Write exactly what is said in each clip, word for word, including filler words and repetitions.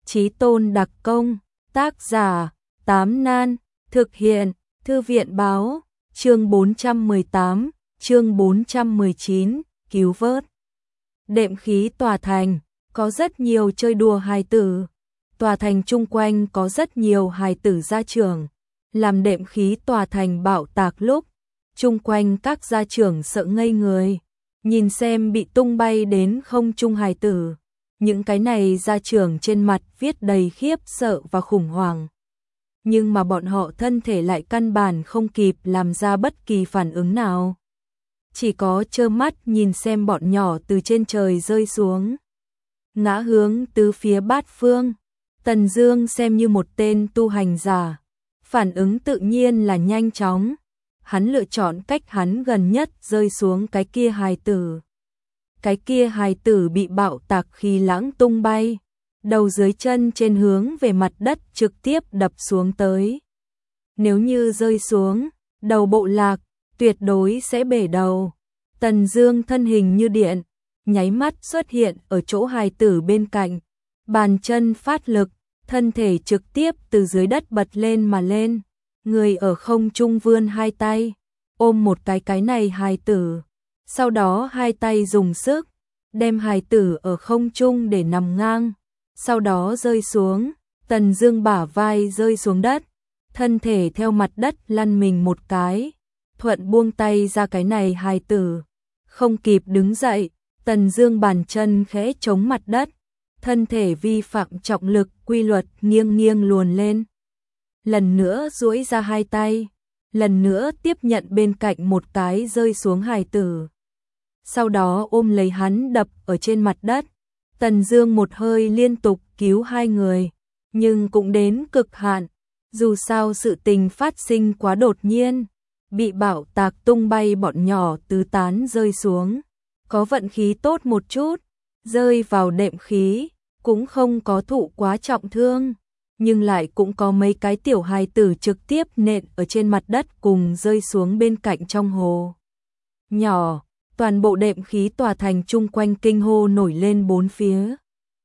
Chí Tôn đặc công, tác giả, Tám Nan, thực hiện, Thư viện báo, chương bốn trăm mười tám, chương bốn trăm mười chín, cứu vớt. Đệm khí tòa thành, có rất nhiều chơi đùa hài tử. Tòa thành chung quanh có rất nhiều hài tử gia trưởng. Làm đệm khí tòa thành bạo tạc lúc, chung quanh các gia trưởng sợ ngây người. Nhìn xem bị tung bay đến không trung hài tử. Những cái này gia trưởng trên mặt viết đầy khiếp sợ và khủng hoảng. Nhưng mà bọn họ thân thể lại căn bản không kịp làm ra bất kỳ phản ứng nào. Chỉ có trơ mắt nhìn xem bọn nhỏ từ trên trời rơi xuống. Ngã hướng tứ phía bát phương. Tần Dương xem như một tên tu hành giả. Phản ứng tự nhiên là nhanh chóng. Hắn lựa chọn cách hắn gần nhất rơi xuống cái kia hài tử. Cái kia hài tử bị bạo tạc khí lãng tung bay. Đầu dưới chân trên hướng về mặt đất trực tiếp đập xuống tới. Nếu như rơi xuống, đầu bộ lạc, tuyệt đối sẽ bể đầu. Tần Dương thân hình như điện, nháy mắt xuất hiện ở chỗ hài tử bên cạnh. Bàn chân phát lực, thân thể trực tiếp từ dưới đất bật lên mà lên. Người ở không trung vươn hai tay, ôm một cái cái này hài tử. Sau đó hai tay dùng sức, đem hài tử ở không trung để nằm ngang. Sau đó rơi xuống, Tần Dương bả vai rơi xuống đất, thân thể theo mặt đất lăn mình một cái, thuận buông tay ra cái này hài tử. Không kịp đứng dậy, Tần Dương bàn chân khẽ chống mặt đất, thân thể vi phạm trọng lực quy luật nghiêng nghiêng luồn lên. Lần nữa duỗi ra hai tay, lần nữa tiếp nhận bên cạnh một cái rơi xuống hài tử. Sau đó ôm lấy hắn đập ở trên mặt đất. Tần Dương một hơi liên tục cứu hai người, nhưng cũng đến cực hạn. Dù sao sự tình phát sinh quá đột nhiên, bị bạo tạc tung bay bọn nhỏ tứ tán rơi xuống. Có vận khí tốt một chút, rơi vào đệm khí, cũng không có thụ quá trọng thương, nhưng lại cũng có mấy cái tiểu hài tử trực tiếp nện ở trên mặt đất cùng rơi xuống bên cạnh trong hồ nhỏ. Toàn bộ đệm khí tòa thành chung quanh kinh hô nổi lên bốn phía.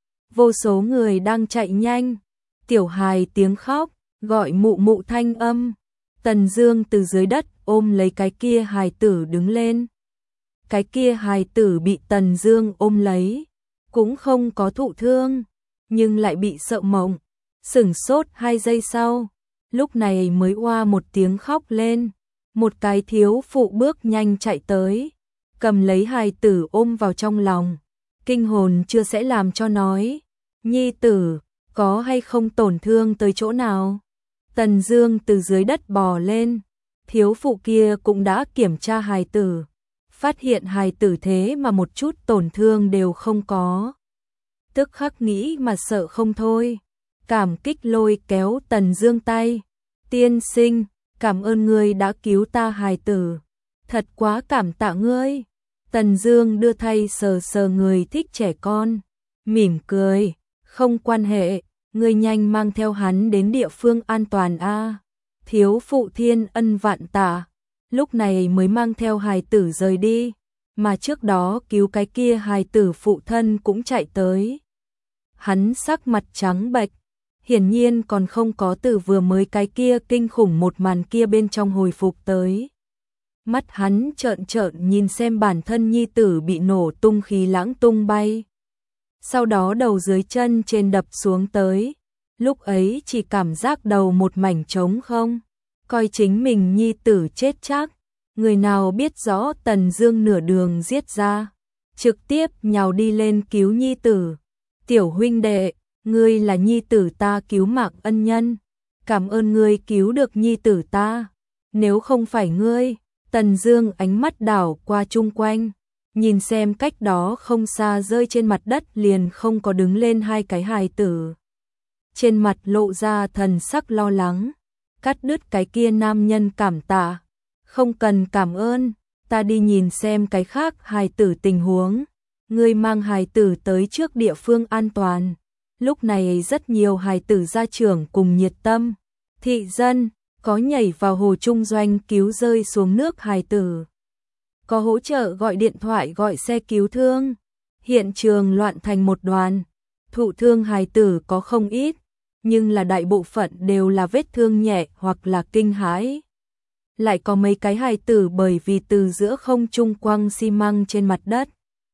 Vô số người đang chạy nhanh, tiểu hài tiếng khóc, gọi mụ mụ thanh âm. Tần Dương từ dưới đất ôm lấy cái kia hài tử đứng lên. Cái kia hài tử bị Tần Dương ôm lấy, cũng không có thụ thương, nhưng lại bị sợ mộng. Sửng sốt hai giây sau, lúc này mới oa một tiếng khóc lên. Một cái thiếu phụ bước nhanh chạy tới, cầm lấy hài tử ôm vào trong lòng. Kinh hồn chưa sẽ làm cho nói, nhi tử, có hay không tổn thương tới chỗ nào? Tần Dương từ dưới đất bò lên, thiếu phụ kia cũng đã kiểm tra hài tử, phát hiện hài tử thế mà một chút tổn thương đều không có. Tức khắc nghĩ mà sợ không thôi, cảm kích lôi kéo Tần Dương tay. Tiên sinh, cảm ơn ngươi đã cứu ta hài tử, thật quá cảm tạ ngươi. Tần Dương đưa tay sờ sờ người thích trẻ con, mỉm cười, không quan hệ, ngươi nhanh mang theo hắn đến địa phương an toàn a. Thiếu phụ thiên ân vạn tạ, lúc này mới mang theo hài tử rời đi, mà trước đó cứu cái kia hài tử phụ thân cũng chạy tới. Hắn sắc mặt trắng bệch, hiển nhiên còn không có từ vừa mới cái kia kinh khủng một màn kia bên trong hồi phục tới. Mắt hắn trợn trợn nhìn xem bản thân nhi tử bị nổ tung khí lãng tung bay. Sau đó đầu dưới chân trên đập xuống tới. Lúc ấy chỉ cảm giác đầu một mảnh trống không. Coi chính mình nhi tử chết chắc. Người nào biết rõ Tần Dương nửa đường giết ra. Trực tiếp nhào đi lên cứu nhi tử. Tiểu huynh đệ, ngươi là nhi tử ta cứu mạng ân nhân. Cảm ơn ngươi cứu được nhi tử ta. Nếu không phải ngươi. Tần Dương ánh mắt đảo qua chung quanh, nhìn xem cách đó không xa rơi trên mặt đất liền không có đứng lên hai cái hài tử. Trên mặt lộ ra thần sắc lo lắng, cắt đứt cái kia nam nhân cảm tạ. Không cần cảm ơn, ta đi nhìn xem cái khác hài tử tình huống. Ngươi mang hài tử tới trước địa phương an toàn. Lúc này rất nhiều hài tử gia trưởng cùng nhiệt tâm, thị dân, có nhảy vào hồ trung doanh cứu rơi xuống nước hài tử, có hỗ trợ gọi điện thoại gọi xe cứu thương. Hiện trường loạn thành một đoàn, Thụ thương hài tử có không ít, nhưng là đại bộ phận đều là vết thương nhẹ hoặc là kinh hãi. Lại có mấy cái hài tử bởi vì từ giữa không trung quăng xi măng trên mặt đất.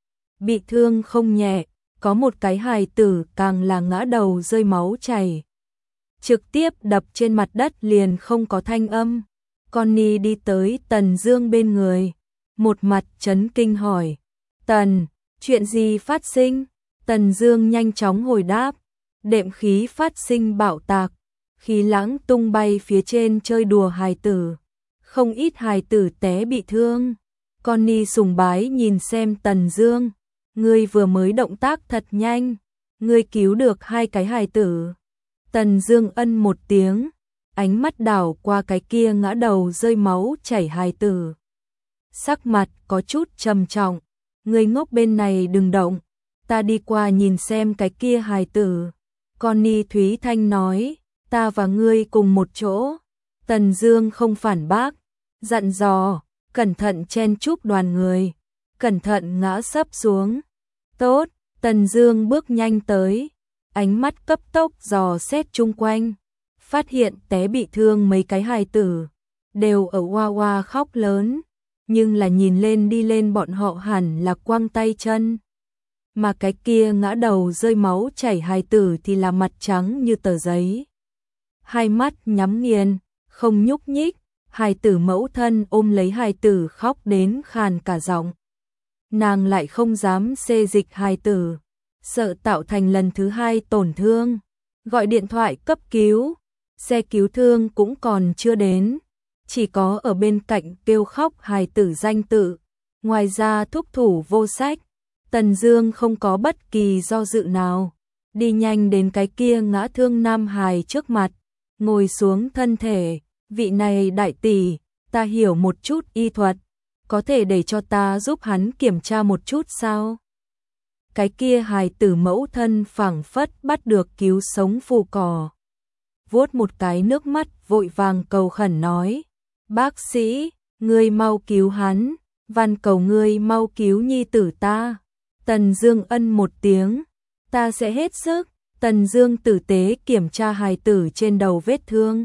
Bị thương không nhẹ, có một cái hài tử càng là ngã đầu rơi máu chảy. Trực tiếp đập trên mặt đất liền không có thanh âm. Connie đi tới Tần Dương bên người, một mặt chấn kinh hỏi, Tần, chuyện gì phát sinh? Tần Dương nhanh chóng hồi đáp, đệm khí phát sinh bạo tạc, khí lãng tung bay phía trên chơi đùa hài tử. Không ít hài tử té bị thương. Connie sùng bái nhìn xem Tần Dương, ngươi vừa mới động tác thật nhanh, ngươi cứu được hai cái hài tử. Tần Dương ân một tiếng, ánh mắt đảo qua cái kia ngã đầu rơi máu chảy hài tử. Sắc mặt có chút trầm trọng, ngươi ngốc bên này đừng động, ta đi qua nhìn xem cái kia hài tử. Connie Thúy Thanh nói, ta và ngươi cùng một chỗ. Tần Dương không phản bác, dặn dò, cẩn thận chen chúc đoàn người, cẩn thận ngã sấp xuống. Tốt, Tần Dương bước nhanh tới, ánh mắt cấp tốc dò xét chung quanh, phát hiện té bị thương mấy cái hài tử, đều ở oa oa khóc lớn, nhưng là nhìn lên đi lên bọn họ hẳn là quăng tay chân. Mà cái kia ngã đầu rơi máu chảy hài tử thì là mặt trắng như tờ giấy. Hai mắt nhắm nghiền, không nhúc nhích, hài tử mẫu thân ôm lấy hài tử khóc đến khàn cả giọng. Nàng lại không dám xê dịch hài tử, sợ tạo thành lần thứ hai tổn thương. Gọi điện thoại cấp cứu, xe cứu thương cũng còn chưa đến, chỉ có ở bên cạnh kêu khóc hài tử danh tự. Ngoài ra thúc thủ vô sách, Tần Dương không có bất kỳ do dự nào, đi nhanh đến cái kia ngã thương nam hài trước mặt, ngồi xuống thân thể, vị này đại tỷ, ta hiểu một chút y thuật, có thể để cho ta giúp hắn kiểm tra một chút sao? Cái kia hài tử mẫu thân phảng phất bắt được cứu sống phù cỏ. Vuốt một cái nước mắt vội vàng cầu khẩn nói, bác sĩ, ngươi mau cứu hắn, van cầu ngươi mau cứu nhi tử ta. Tần Dương ân một tiếng, ta sẽ hết sức. Tần Dương tử tế kiểm tra hài tử trên đầu vết thương,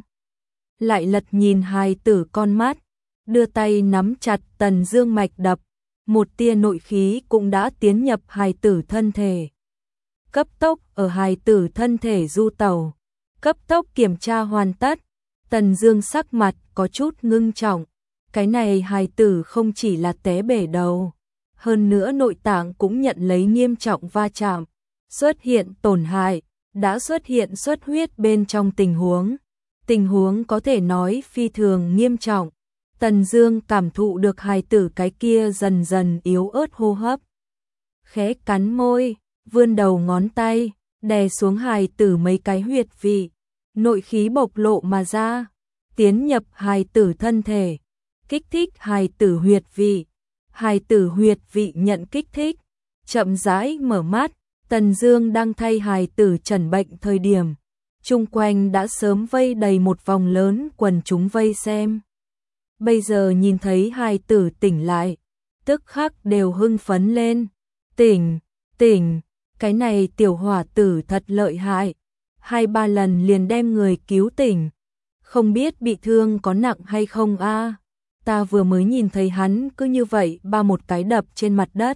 lại lật nhìn hài tử con mắt, đưa tay nắm chặt Tần Dương mạch đập, một tia nội khí cũng đã tiến nhập hài tử thân thể. Cấp tốc ở hài tử thân thể du tẩu, cấp tốc kiểm tra hoàn tất. Tần Dương sắc mặt có chút ngưng trọng, cái này hài tử không chỉ là té bể đầu, hơn nữa nội tạng cũng nhận lấy nghiêm trọng va chạm, xuất hiện tổn hại, đã xuất hiện xuất huyết bên trong tình huống. Tình huống có thể nói phi thường nghiêm trọng. Tần Dương cảm thụ được hài tử cái kia dần dần yếu ớt hô hấp, khẽ cắn môi, vươn đầu ngón tay, đè xuống hài tử mấy cái huyệt vị, nội khí bộc lộ mà ra, tiến nhập hài tử thân thể, kích thích hài tử huyệt vị. Hài tử huyệt vị nhận kích thích, chậm rãi mở mắt. Tần Dương đang thay hài tử chẩn bệnh thời điểm, chung quanh đã sớm vây đầy một vòng lớn quần chúng vây xem. Bây giờ nhìn thấy hài tử tỉnh lại, tức khắc đều hưng phấn lên. Tỉnh, tỉnh, cái này tiểu hỏa tử thật lợi hại, hai ba lần liền đem người cứu tỉnh. Không biết bị thương có nặng hay không a? Ta vừa mới nhìn thấy hắn cứ như vậy ba một cái đập trên mặt đất,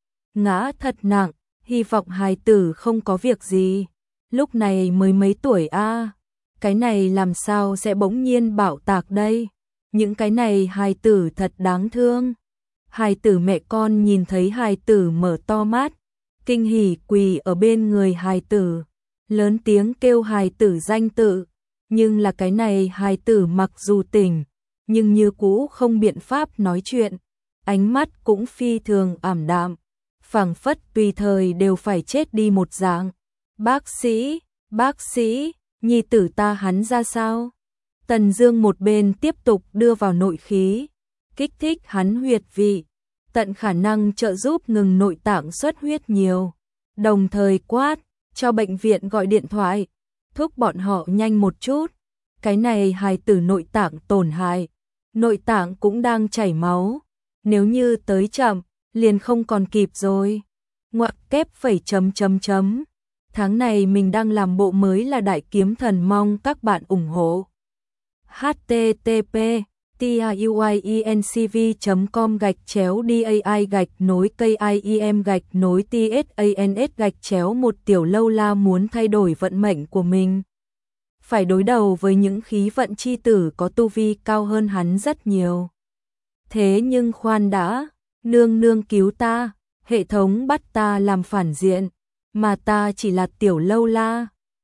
ngã thật nặng, hy vọng hài tử không có việc gì. Lúc này mới mấy tuổi a, cái này làm sao sẽ bỗng nhiên bạo tạc đây? Những cái này hài tử thật đáng thương. Hài tử mẹ con nhìn thấy hài tử mở to mắt, kinh hỉ quỳ ở bên người hài tử, lớn tiếng kêu hài tử danh tự, nhưng là cái này hài tử mặc dù tỉnh, nhưng như cũ không biện pháp nói chuyện, ánh mắt cũng phi thường ảm đạm, phảng phất tùy thời đều phải chết đi một dạng. Bác sĩ, bác sĩ, nhi tử ta hắn ra sao? Tần Dương một bên tiếp tục đưa vào nội khí, kích thích hắn huyệt vị, tận khả năng trợ giúp ngừng nội tạng xuất huyết nhiều, đồng thời quát cho bệnh viện gọi điện thoại, thúc bọn họ nhanh một chút, cái này hài tử nội tạng tổn hại, nội tạng cũng đang chảy máu, nếu như tới chậm, liền không còn kịp rồi. Ngoặc kép phẩy chấm chấm chấm. Tháng này mình đang làm bộ mới là Đại Kiếm Thần, mong các bạn ủng hộ. http tiuyencv chấm com gạch chéo dai gạch nối kim gạch nối tsans gạch chéo một Tiểu Lâu La muốn thay đổi vận mệnh của mình. Phải đối đầu với những khí vận chi tử có tu vi cao hơn hắn rất nhiều. Thế nhưng khoan đã, nương nương cứu ta, hệ thống bắt ta làm phản diện, mà ta chỉ là Tiểu Lâu La.